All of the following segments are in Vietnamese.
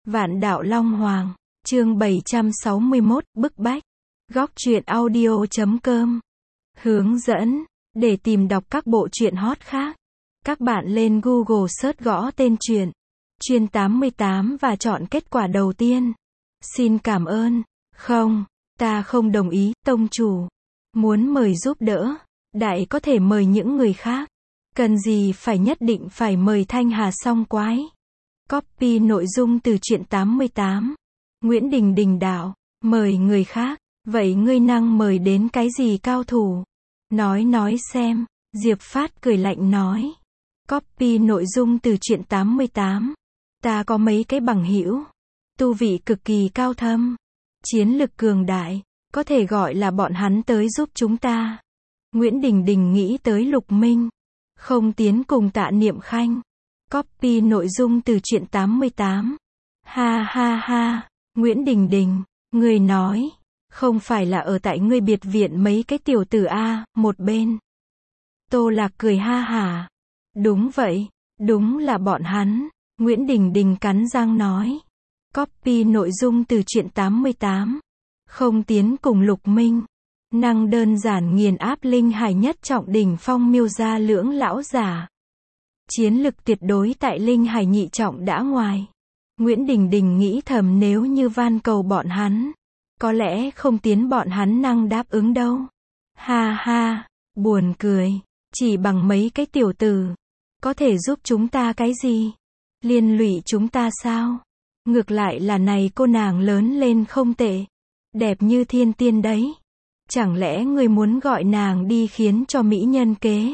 Vạn Đạo Long Hoàng, chương 761, bức bách. Góc truyện audio.com. Hướng dẫn, để tìm đọc các bộ truyện hot khác. Các bạn lên Google search gõ tên truyện, Truyện 88 và chọn kết quả đầu tiên. Xin cảm ơn. Không, ta không đồng ý, tông chủ. Muốn mời giúp đỡ, đại có thể mời những người khác. Cần gì phải nhất định phải mời Thanh Hà song quái. Copy nội dung từ truyện 88. Nguyễn Đình Đình đạo, mời người khác, vậy ngươi năng mời đến cái gì cao thủ? Nói xem, Diệp Phát cười lạnh nói. Copy nội dung từ truyện 88. Ta có mấy cái bằng hữu, tu vị cực kỳ cao thâm, chiến lực cường đại, có thể gọi là bọn hắn tới giúp chúng ta. Nguyễn Đình Đình nghĩ tới Lục Minh, không tiến cùng Tạ Niệm Khanh. Copy nội dung từ truyện 88. Ha ha ha, Nguyễn Đình Đình, ngươi nói, không phải là ở tại ngươi biệt viện mấy cái tiểu tử a, một bên. Tô Lạc cười ha hả. Đúng vậy, đúng là bọn hắn. Nguyễn Đình Đình cắn răng nói. Copy nội dung từ truyện 88. Không tiến cùng Lục Minh. Năng đơn giản nghiền áp linh hải nhất trọng đỉnh phong Miêu gia lưỡng lão giả. Chiến lực tuyệt đối tại linh hải nhị trọng đã ngoài. Nguyễn Đình Đình nghĩ thầm nếu như van cầu bọn hắn, có lẽ không tiến bọn hắn năng đáp ứng đâu. Ha ha, buồn cười, chỉ bằng mấy cái tiểu tử, có thể giúp chúng ta cái gì? Liên lụy chúng ta sao? Ngược lại là này cô nàng lớn lên không tệ, đẹp như thiên tiên đấy. Chẳng lẽ ngươi muốn gọi nàng đi khiến cho mỹ nhân kế?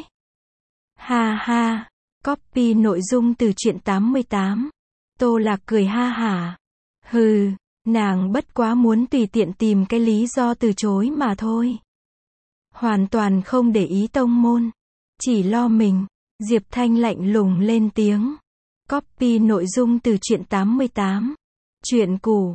Ha ha, copy nội dung từ truyện 88. Tô Lạc cười ha hả. Hừ, nàng bất quá muốn tùy tiện tìm cái lý do từ chối mà thôi. Hoàn toàn không để ý tông môn, chỉ lo mình. Diệp Thanh lạnh lùng lên tiếng. Copy nội dung từ truyện 88. Truyện củ,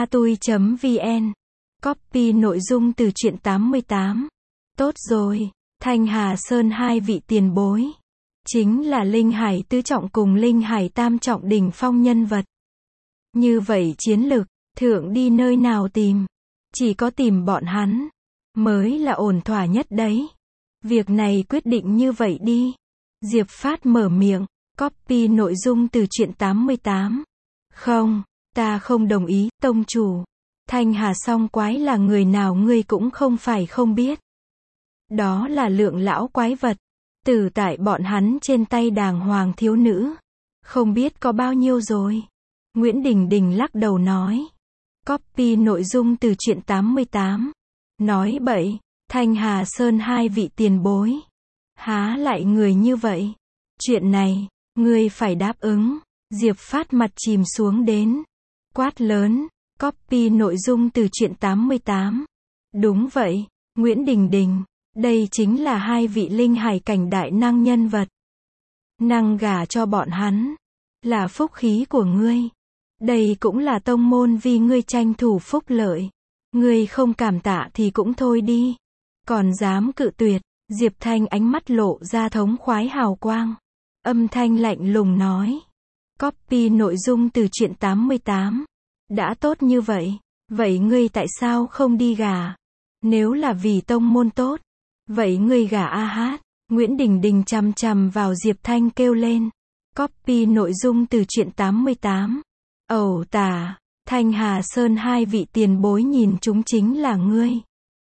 atui.vn. Copy nội dung từ truyện 88. Tốt rồi, Thanh Hà Sơn hai vị tiền bối, chính là Linh Hải tứ trọng cùng Linh Hải tam trọng đỉnh phong nhân vật. Như vậy chiến lực, thượng đi nơi nào tìm? Chỉ có tìm bọn hắn, mới là ổn thỏa nhất đấy. Việc này quyết định như vậy đi. Diệp Phát mở miệng. Copy nội dung từ truyện 88. Không, ta không đồng ý, tông chủ. Thanh Hà song quái là người nào ngươi cũng không phải không biết. Đó là lượng lão quái vật, tử tại bọn hắn trên tay đàng hoàng thiếu nữ. Không biết có bao nhiêu rồi. Nguyễn Đình Đình lắc đầu nói. Copy nội dung từ truyện 88. Nói bậy, Thanh Hà Sơn hai vị tiền bối. Há lại người như vậy? Chuyện này, ngươi phải đáp ứng. Diệp Phát mặt chìm xuống đến. Quát lớn. Copy nội dung từ truyện 88. Đúng vậy, Nguyễn Đình Đình. Đây chính là hai vị linh hải cảnh đại năng nhân vật. Năng gả cho bọn hắn, là phúc khí của ngươi. Đây cũng là tông môn vì ngươi tranh thủ phúc lợi. Ngươi không cảm tạ thì cũng thôi đi. Còn dám cự tuyệt. Diệp Thanh ánh mắt lộ ra thống khoái hào quang. Âm thanh lạnh lùng nói. Copy nội dung từ truyện 88. Đã tốt như vậy, vậy ngươi tại sao không đi gả? Nếu là vì tông môn tốt, vậy ngươi gả a hát. Nguyễn Đình Đình chằm chằm vào Diệp Thanh kêu lên. Copy nội dung từ truyện 88. Ẩu tả, Thanh Hà Sơn hai vị tiền bối nhìn chúng chính là ngươi.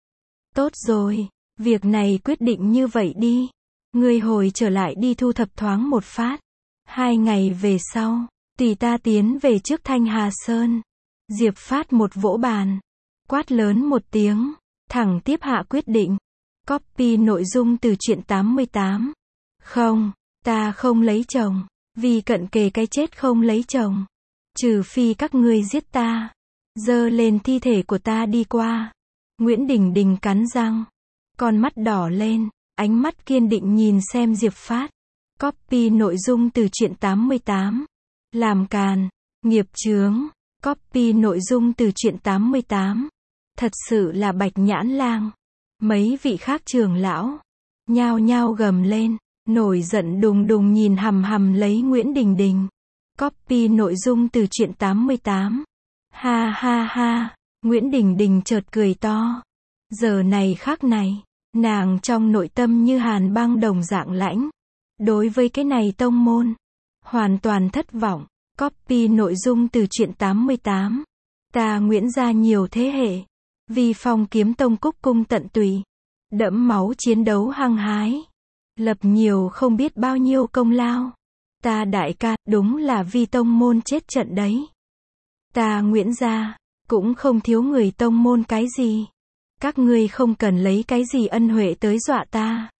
Tốt rồi, việc này quyết định như vậy đi. Ngươi hồi trở lại đi thu thập thoáng một phát. 2 ngày về sau, tùy ta tiến về trước Thanh Hà Sơn. Diệp Phát một vỗ bàn, quát lớn một tiếng, thẳng tiếp hạ quyết định. Copy nội dung từ truyện 88. Không, ta không lấy chồng, vì cận kề cái chết không lấy chồng. Trừ phi các ngươi giết ta, giơ lên thi thể của ta đi qua. Nguyễn Đình Đình cắn răng, con mắt đỏ lên, ánh mắt kiên định nhìn xem Diệp Phát. Copy nội dung từ truyện 88. Làm càn, nghiệp chướng. Copy nội dung từ truyện 88. Thật sự là Bạch Nhãn Lang. Mấy vị khác trưởng lão nhao nhao gầm lên, nổi giận đùng đùng nhìn hằm hằm lấy Nguyễn Đình Đình. Copy nội dung từ truyện 88. Ha ha ha, Nguyễn Đình Đình chợt cười to. Giờ này khắc này, nàng trong nội tâm như hàn băng đồng dạng lãnh. Đối với cái này tông môn, hoàn toàn thất vọng. Copy nội dung từ truyện 88. Ta Nguyễn gia nhiều thế hệ, vì Phong Kiếm Tông cúc cung tận tụy, đẫm máu chiến đấu hăng hái, lập nhiều không biết bao nhiêu công lao. Ta đại ca, đúng là vì tông môn chết trận đấy. Ta Nguyễn gia, cũng không thiếu người tông môn cái gì. Các ngươi không cần lấy cái gì ân huệ tới dọa ta.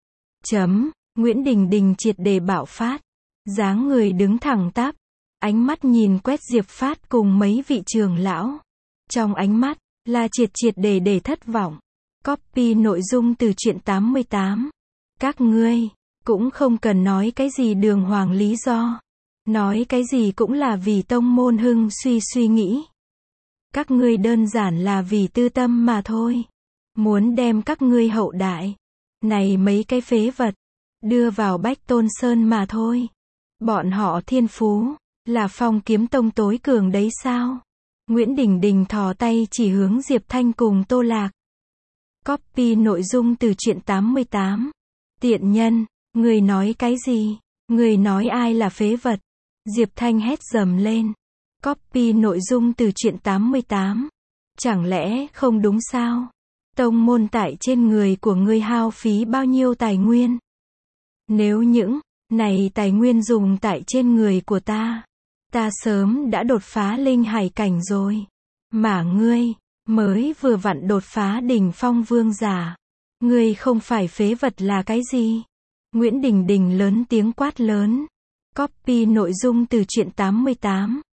Nguyễn Đình Đình triệt để bạo phát. Dáng người đứng thẳng tắp. Ánh mắt nhìn quét Diệp Phát cùng mấy vị trưởng lão. Trong ánh mắt, là triệt để thất vọng. Copy nội dung từ truyện 88. Các ngươi, cũng không cần nói cái gì đường hoàng lý do. Nói cái gì cũng là vì tông môn hưng suy nghĩ. Các ngươi đơn giản là vì tư tâm mà thôi. Muốn đem các ngươi hậu đại, này mấy cái phế vật, đưa vào Bách Tôn Sơn mà thôi. Bọn họ thiên phú, là Phong Kiếm Tông tối cường đấy sao? Nguyễn Đình Đình thò tay chỉ hướng Diệp Thanh cùng Tô Lạc. Copy nội dung từ truyện 88. Tiện nhân, người nói cái gì? Người nói ai là phế vật? Diệp Thanh hét dầm lên. Copy nội dung từ truyện 88. Chẳng lẽ không đúng sao? Tông môn tại trên người của ngươi hao phí bao nhiêu tài nguyên? Nếu những này tài nguyên dùng tại trên người của ta sớm đã đột phá linh hải cảnh rồi. Mà ngươi, mới vừa vặn đột phá đỉnh phong vương giả. Ngươi không phải phế vật là cái gì? Nguyễn Đình Đình lớn tiếng quát lớn. Copy nội dung từ truyện 88.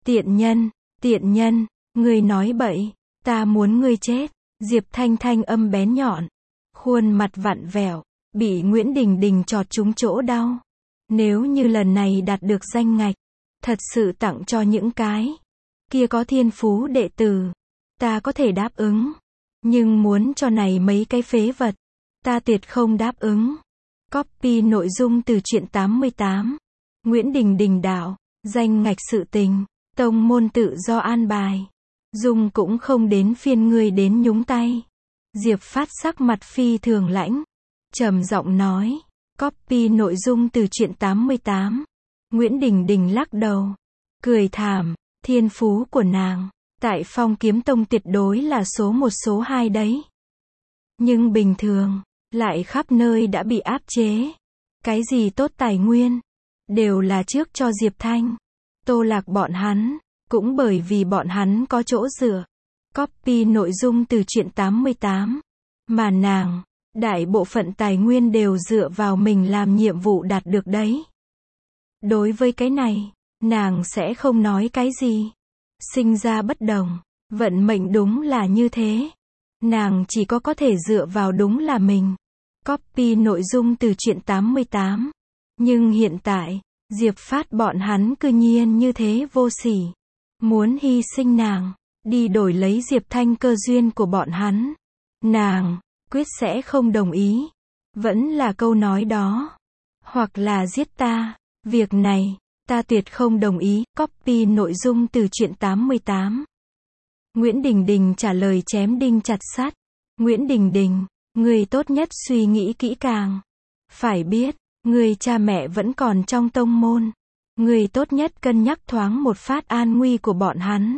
Tiện nhân, ngươi nói bậy, ta muốn ngươi chết. Diệp Thanh thanh âm bén nhọn, khuôn mặt vặn vẹo, bị Nguyễn Đình Đình chọt trúng chỗ đau. Nếu như lần này đạt được danh ngạch, thật sự tặng cho những cái kia có thiên phú đệ tử, ta có thể đáp ứng. Nhưng muốn cho này mấy cái phế vật, ta tuyệt không đáp ứng. Copy nội dung từ truyện 88. Nguyễn Đình Đình đạo, danh ngạch sự tình, tông môn tự do an bài. Dung cũng không đến phiên ngươi đến nhúng tay. Diệp Phát sắc mặt phi thường lãnh, trầm giọng nói. Copy nội dung từ truyện 88. Nguyễn Đình Đình lắc đầu, cười thảm, thiên phú của nàng, tại Phong Kiếm Tông tuyệt đối là số 1 số 2 đấy. Nhưng bình thường, lại khắp nơi đã bị áp chế. Cái gì tốt tài nguyên, đều là trước cho Diệp Thanh, Tô Lạc bọn hắn. Cũng bởi vì bọn hắn có chỗ dựa. Copy nội dung từ truyện 88. Mà nàng, đại bộ phận tài nguyên đều dựa vào mình làm nhiệm vụ đạt được đấy. Đối với cái này, nàng sẽ không nói cái gì. Sinh ra bất đồng, vận mệnh đúng là như thế. Nàng chỉ có thể dựa vào đúng là mình. Copy nội dung từ truyện 88. Nhưng hiện tại, Diệp Phát bọn hắn cư nhiên như thế vô sỉ. Muốn hy sinh nàng, đi đổi lấy Diệp Thanh cơ duyên của bọn hắn. Nàng, quyết sẽ không đồng ý. Vẫn là câu nói đó. Hoặc là giết ta. Việc này, ta tuyệt không đồng ý. Copy nội dung từ truyện 88. Nguyễn Đình Đình trả lời chém đinh chặt sắt. Nguyễn Đình Đình, người tốt nhất suy nghĩ kỹ càng. Phải biết, người cha mẹ vẫn còn trong tông môn. Người tốt nhất cân nhắc thoáng một phát an nguy của bọn hắn.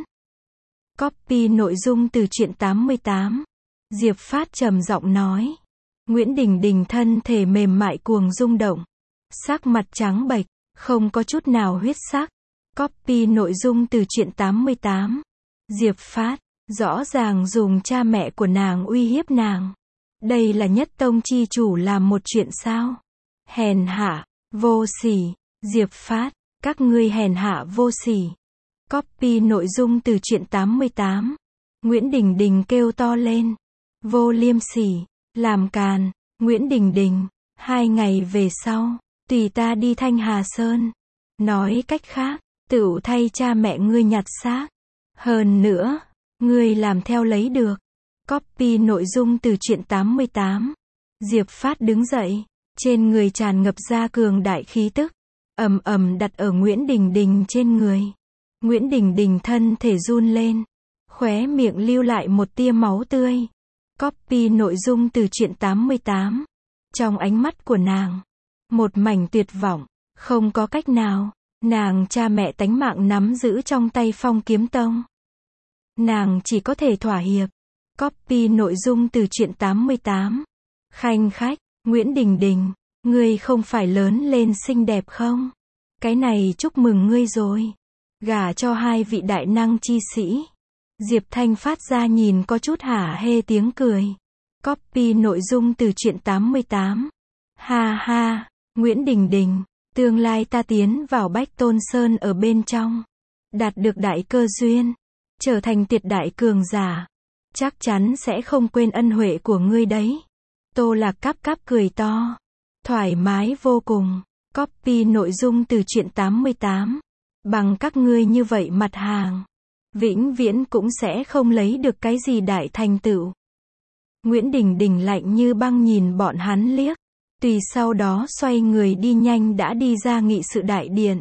Copy nội dung từ truyện 88. Diệp Phát trầm giọng nói. Nguyễn Đình Đình thân thể mềm mại cuồng rung động. Sắc mặt trắng bệch, không có chút nào huyết sắc. Copy nội dung từ truyện 88. Diệp Phát, rõ ràng dùng cha mẹ của nàng uy hiếp nàng. Đây là nhất tông chi chủ làm một chuyện sao? Hèn hạ, vô sỉ, Diệp Phát. Các ngươi hèn hạ vô sỉ. Copy nội dung từ truyện 88. Nguyễn Đình Đình kêu to lên. Vô liêm sỉ, làm càn. Nguyễn Đình Đình, 2 ngày về sau, tùy ta đi Thanh Hà Sơn. Nói cách khác, tửu thay cha mẹ ngươi nhặt xác. Hơn nữa, ngươi làm theo lấy được. Copy nội dung từ truyện 88. Diệp Phát đứng dậy, trên người tràn ngập ra cường đại khí tức. ầm ầm đặt ở Nguyễn Đình Đình trên người. Nguyễn Đình Đình thân thể run lên, khóe miệng lưu lại một tia máu tươi. Copy nội dung từ truyện 88. Trong ánh mắt của nàng, một mảnh tuyệt vọng, không có cách nào, nàng cha mẹ tánh mạng nắm giữ trong tay Phong Kiếm Tông. Nàng chỉ có thể thỏa hiệp. Copy nội dung từ truyện 88. Khanh khách, Nguyễn Đình Đình, ngươi không phải lớn lên xinh đẹp không? Cái này chúc mừng ngươi rồi. Gả cho hai vị đại năng chi sĩ. Diệp Thanh phát ra nhìn có chút hả hê tiếng cười. Copy nội dung từ truyện 88. Ha ha, Nguyễn Đình Đình, tương lai ta tiến vào Bách Tôn Sơn ở bên trong, đạt được đại cơ duyên, trở thành tuyệt đại cường giả, chắc chắn sẽ không quên ân huệ của ngươi đấy. Tô Lạc cáp cáp cười to, thoải mái vô cùng. Copy nội dung từ truyện 88. Bằng các ngươi như vậy mặt hàng, vĩnh viễn cũng sẽ không lấy được cái gì đại thành tựu. Nguyễn Đình Đình lạnh như băng nhìn bọn hắn liếc, tùy sau đó xoay người đi nhanh đã đi ra nghị sự đại điện.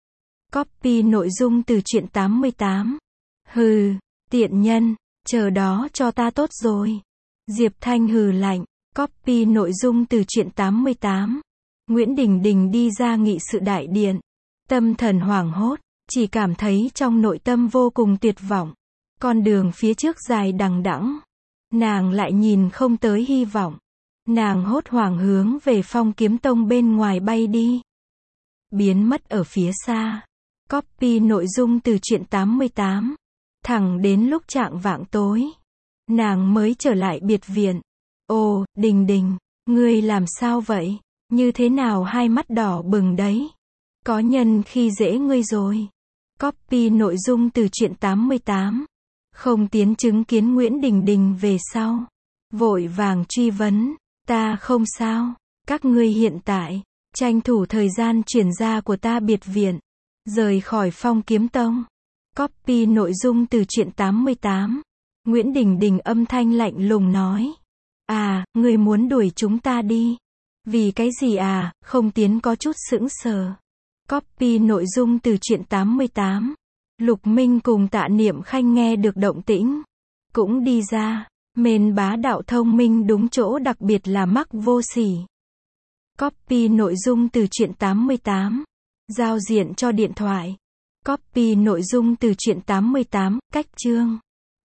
Copy nội dung từ truyện 88. Hừ, tiện nhân, chờ đó cho ta tốt rồi. Diệp Thanh hừ lạnh. Copy nội dung từ truyện 88. Nguyễn Đình Đình đi ra nghị sự đại điện, tâm thần hoảng hốt, chỉ cảm thấy trong nội tâm vô cùng tuyệt vọng. Con đường phía trước dài đằng đẵng, nàng lại nhìn không tới hy vọng. Nàng hốt hoảng hướng về Phong Kiếm Tông bên ngoài bay đi, biến mất ở phía xa. Copy nội dung từ truyện 88. Thẳng đến lúc chạng vạng tối, nàng mới trở lại biệt viện. Ồ, Đình Đình, ngươi làm sao vậy? Như thế nào hai mắt đỏ bừng đấy? Có nhân khi dễ ngươi rồi. Copy nội dung từ truyện 88. Không tiến chứng kiến Nguyễn Đình Đình về sau, vội vàng truy vấn. Ta không sao, các ngươi hiện tại, tranh thủ thời gian chuyển ra của ta biệt viện, rời khỏi Phong Kiếm Tông. Copy nội dung từ truyện 88. Nguyễn Đình Đình âm thanh lạnh lùng nói. À, ngươi muốn đuổi chúng ta đi. Vì cái gì à, không tiến có chút sững sờ. Copy nội dung từ truyện 88. Lục Minh cùng Tạ Niệm Khanh nghe được động tĩnh, cũng đi ra. Mên bá đạo thông minh đúng chỗ, đặc biệt là mắc vô sỉ. Copy nội dung từ truyện 88. Giao diện cho điện thoại. Copy nội dung từ truyện 88. Cách chương.